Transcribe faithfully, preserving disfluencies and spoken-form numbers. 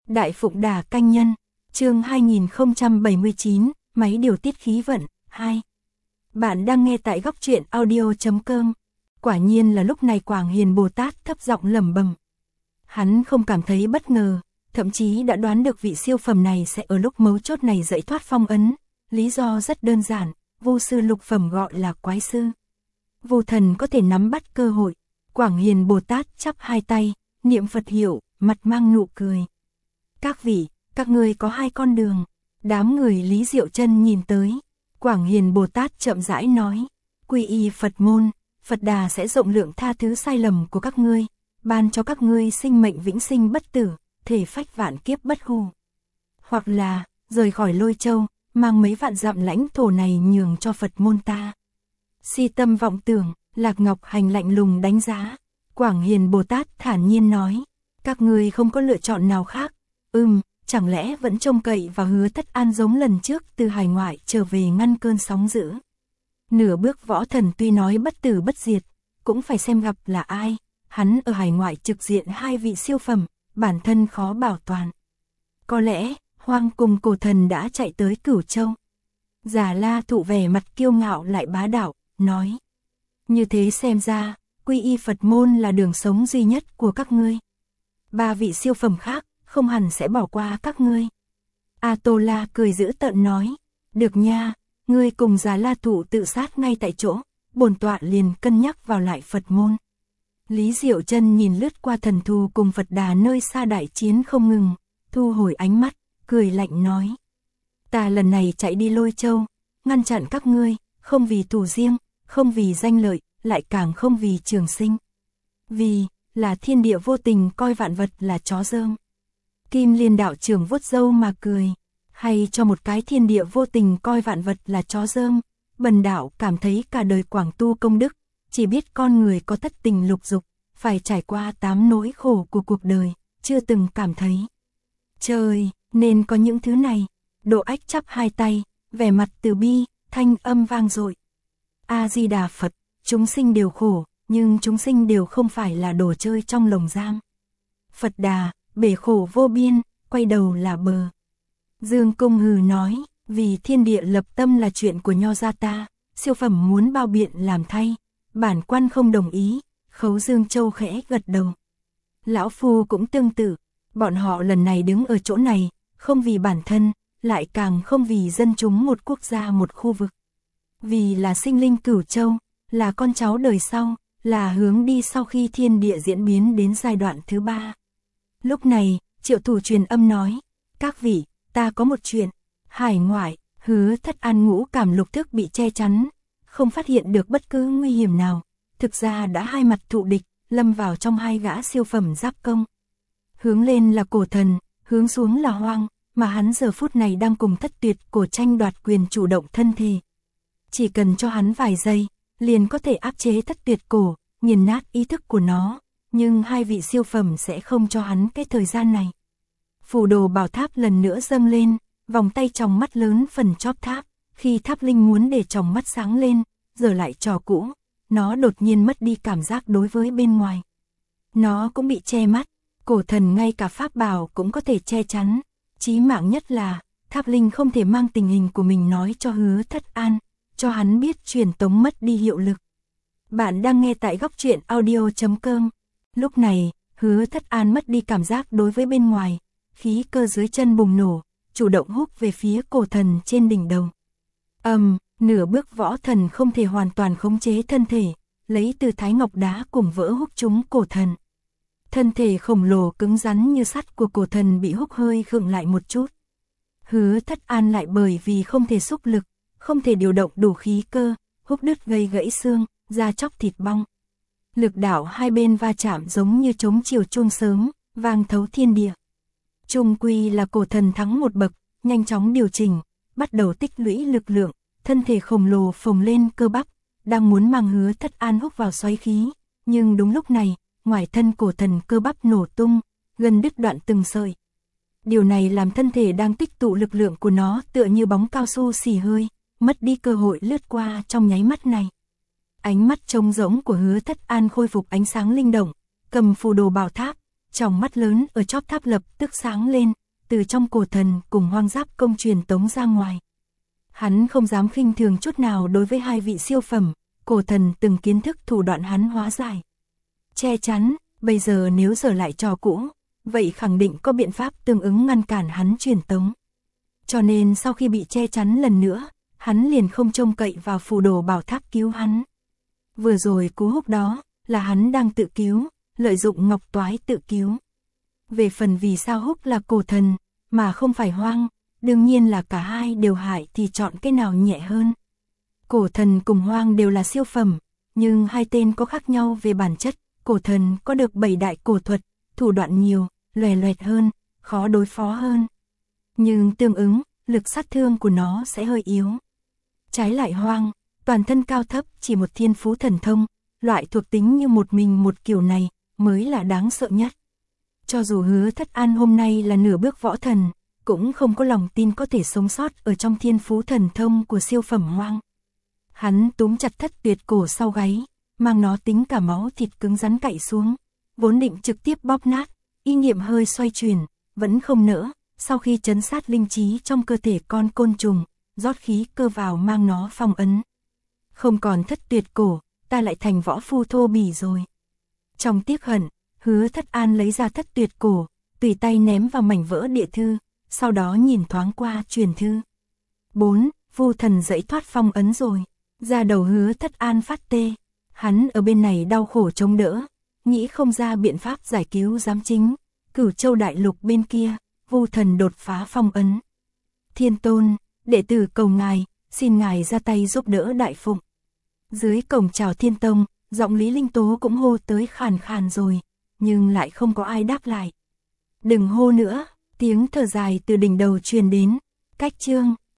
Đại Phụng Đà Canh Nhân, chương hai nghìn không trăm bảy mươi chín, máy điều tiết khí vận, hai. Bạn đang nghe tại góc truyện audio chấm com. Quả nhiên là lúc này Quảng Hiền Bồ Tát thấp giọng lẩm bẩm. Hắn không cảm thấy bất ngờ, thậm chí đã đoán được vị siêu phẩm này sẽ ở lúc mấu chốt này giải thoát phong ấn. Lý do rất đơn giản, vô sư lục phẩm gọi là quái sư. Vô thần có thể nắm bắt cơ hội. Quảng Hiền Bồ Tát chắp hai tay, niệm Phật hiệu, mặt mang nụ cười. Các vị, các ngươi có hai con đường. Đám người Lý Diệu Chân nhìn tới. Quảng Hiền Bồ Tát chậm rãi nói, quy y Phật môn, Phật Đà sẽ rộng lượng tha thứ sai lầm của các ngươi, ban cho các ngươi sinh mệnh vĩnh sinh bất tử, thể phách vạn kiếp bất hủ. Hoặc là, rời khỏi Lôi Châu, mang mấy vạn dặm lãnh thổ này nhường cho Phật môn ta. Si tâm vọng tưởng, Lạc Ngọc Hành lạnh lùng đánh giá. Quảng Hiền Bồ Tát thản nhiên nói, các ngươi không có lựa chọn nào khác. Ừm, chẳng lẽ vẫn trông cậy vào Hứa Thất An giống lần trước từ hải ngoại trở về ngăn cơn sóng dữ. Nửa bước võ thần tuy nói bất tử bất diệt, cũng phải xem gặp là ai. Hắn ở hải ngoại trực diện hai vị siêu phẩm, bản thân khó bảo toàn. Có lẽ, Hoang cùng Cổ Thần đã chạy tới Cửu Châu. Già La Thụ vẻ mặt kiêu ngạo lại bá đạo, nói. Như thế xem ra, quy y Phật môn là đường sống duy nhất của các ngươi. Ba vị siêu phẩm khác, không hẳn sẽ bỏ qua các ngươi. A Tô La cười giễu tợn nói, được nha, ngươi cùng Già La Thụ tự sát ngay tại chỗ, bổn tọa liền cân nhắc vào lại Phật môn. Lý Diệu Chân nhìn lướt qua thần thù cùng Phật Đà nơi xa đại chiến không ngừng, thu hồi ánh mắt, cười lạnh nói. Ta lần này chạy đi Lôi Châu, ngăn chặn các ngươi, không vì thù riêng, không vì danh lợi, lại càng không vì trường sinh. Vì, là thiên địa vô tình coi vạn vật là chó dơm. Kim Liên đạo trưởng vuốt râu mà cười, hay cho một cái thiên địa vô tình coi vạn vật là chó dơm, bần đạo cảm thấy cả đời quảng tu công đức, chỉ biết con người có thất tình lục dục, phải trải qua tám nỗi khổ của cuộc đời, chưa từng cảm thấy. Trời, nên có những thứ này. Độ Ách chắp hai tay, vẻ mặt từ bi, thanh âm vang dội. A-di-đà Phật, chúng sinh đều khổ, nhưng chúng sinh đều không phải là đồ chơi trong lồng giam. Phật Đà, bể khổ vô biên, quay đầu là bờ. Dương Công Hừ nói, vì thiên địa lập tâm là chuyện của nho gia ta, siêu phẩm muốn bao biện làm thay, bản quan không đồng ý. Khấu Dương Châu khẽ gật đầu. Lão Phu cũng tương tự, bọn họ lần này đứng ở chỗ này, không vì bản thân, lại càng không vì dân chúng một quốc gia một khu vực. Vì là sinh linh Cửu Châu, là con cháu đời sau, là hướng đi sau khi thiên địa diễn biến đến giai đoạn thứ ba. Lúc này, Triệu Thủ truyền âm nói, các vị, ta có một chuyện, hải ngoại, Hứa Thất An ngũ cảm lục thức bị che chắn, không phát hiện được bất cứ nguy hiểm nào, thực ra đã hai mặt thụ địch, lâm vào trong hai gã siêu phẩm giáp công. Hướng lên là Cổ Thần, hướng xuống là Hoang, mà hắn giờ phút này đang cùng Thất Tuyệt Cổ tranh đoạt quyền chủ động thân thể. Chỉ cần cho hắn vài giây, liền có thể áp chế Thất Tuyệt Cổ, nghiền nát ý thức của nó, nhưng hai vị siêu phẩm sẽ không cho hắn cái thời gian này. Phù đồ bảo tháp lần nữa dâng lên, vòng tay tròng mắt lớn phần chóp tháp, khi tháp linh muốn để tròng mắt sáng lên, giờ lại trò cũ, nó đột nhiên mất đi cảm giác đối với bên ngoài. Nó cũng bị che mắt, Cổ Thần ngay cả pháp bảo cũng có thể che chắn, chí mạng nhất là, tháp linh không thể mang tình hình của mình nói cho Hứa Thất An, cho hắn biết truyền tống mất đi hiệu lực. Bạn đang nghe tại góc truyện audio chấm com. Lúc này, Hứa Thất An mất đi cảm giác đối với bên ngoài, khí cơ dưới chân bùng nổ, chủ động húc về phía Cổ Thần trên đỉnh đầu. Ầm, um, nửa bước võ thần không thể hoàn toàn khống chế thân thể, lấy từ thái ngọc đá cùng vỡ húc trúng Cổ Thần. Thân thể khổng lồ cứng rắn như sắt của Cổ Thần bị húc hơi khựng lại một chút. Hứa Thất An lại bởi vì không thể xúc lực, không thể điều động đủ khí cơ, húc đứt gây gãy xương, da chóc thịt bong. Lực đạo hai bên va chạm giống như trống chiều chuông sớm, vang thấu thiên địa. Chung quy là Cổ Thần thắng một bậc, nhanh chóng điều chỉnh, bắt đầu tích lũy lực lượng, thân thể khổng lồ phồng lên cơ bắp, đang muốn mang Hứa Thất An húc vào xoáy khí, nhưng đúng lúc này, ngoài thân Cổ Thần cơ bắp nổ tung, gần đứt đoạn từng sợi. Điều này làm thân thể đang tích tụ lực lượng của nó tựa như bóng cao su xì hơi, mất đi cơ hội lướt qua trong nháy mắt này. Ánh mắt trống rỗng của Hứa Thất An khôi phục ánh sáng linh động, cầm phù đồ bảo tháp, tròng mắt lớn ở chóp tháp lập tức sáng lên, từ trong cổ thần cùng Hoang Giáp công truyền tống ra ngoài. Hắn không dám khinh thường chút nào đối với hai vị siêu phẩm, cổ thần từng kiến thức thủ đoạn hắn hóa giải. Che chắn, bây giờ nếu giờ lại trò cũ, vậy khẳng định có biện pháp tương ứng ngăn cản hắn truyền tống. Cho nên sau khi bị che chắn lần nữa, hắn liền không trông cậy vào phù đồ bảo tháp cứu hắn. Vừa rồi cú húc đó, là hắn đang tự cứu, lợi dụng ngọc toái tự cứu. Về phần vì sao húc là cổ thần, mà không phải Hoang, đương nhiên là cả hai đều hại thì chọn cái nào nhẹ hơn. Cổ thần cùng Hoang đều là siêu phẩm, nhưng hai tên có khác nhau về bản chất. Cổ thần có được bảy đại cổ thuật, thủ đoạn nhiều, loè loẹt hơn, khó đối phó hơn. Nhưng tương ứng, lực sát thương của nó sẽ hơi yếu. Trái lại Hoang, toàn thân cao thấp chỉ một thiên phú thần thông, loại thuộc tính như một mình một kiểu này mới là đáng sợ nhất. Cho dù Hứa Thất An hôm nay là nửa bước võ thần, cũng không có lòng tin có thể sống sót ở trong thiên phú thần thông của siêu phẩm Hoang. Hắn túm chặt Thất Tuyệt cổ sau gáy, mang nó tính cả máu thịt cứng rắn cạy xuống, vốn định trực tiếp bóp nát, ý niệm hơi xoay chuyển, vẫn không nỡ, sau khi trấn sát linh trí trong cơ thể con côn trùng, rót khí cơ vào mang nó phong ấn. Không còn Thất Tuyệt cổ, ta lại thành võ phu thô bỉ rồi. Trong tiếc hận, Hứa Thất An lấy ra Thất Tuyệt cổ, tùy tay ném vào mảnh vỡ địa thư, sau đó nhìn thoáng qua truyền thư. bốn. Vu thần dẫy thoát phong ấn rồi. Ra đầu Hứa Thất An phát tê. Hắn ở bên này đau khổ chống đỡ, nghĩ không ra biện pháp giải cứu giám chính. Cửu Châu đại lục bên kia, Vu thần đột phá phong ấn. Thiên Tôn, đệ tử cầu ngài, xin ngài ra tay giúp đỡ Đại Phụng. Dưới cổng chào Thiên Tông, giọng Lý Linh Tố cũng hô tới khàn khàn rồi, nhưng lại không có ai đáp lại. Đừng hô nữa, tiếng thở dài từ đỉnh đầu truyền đến. Cách chương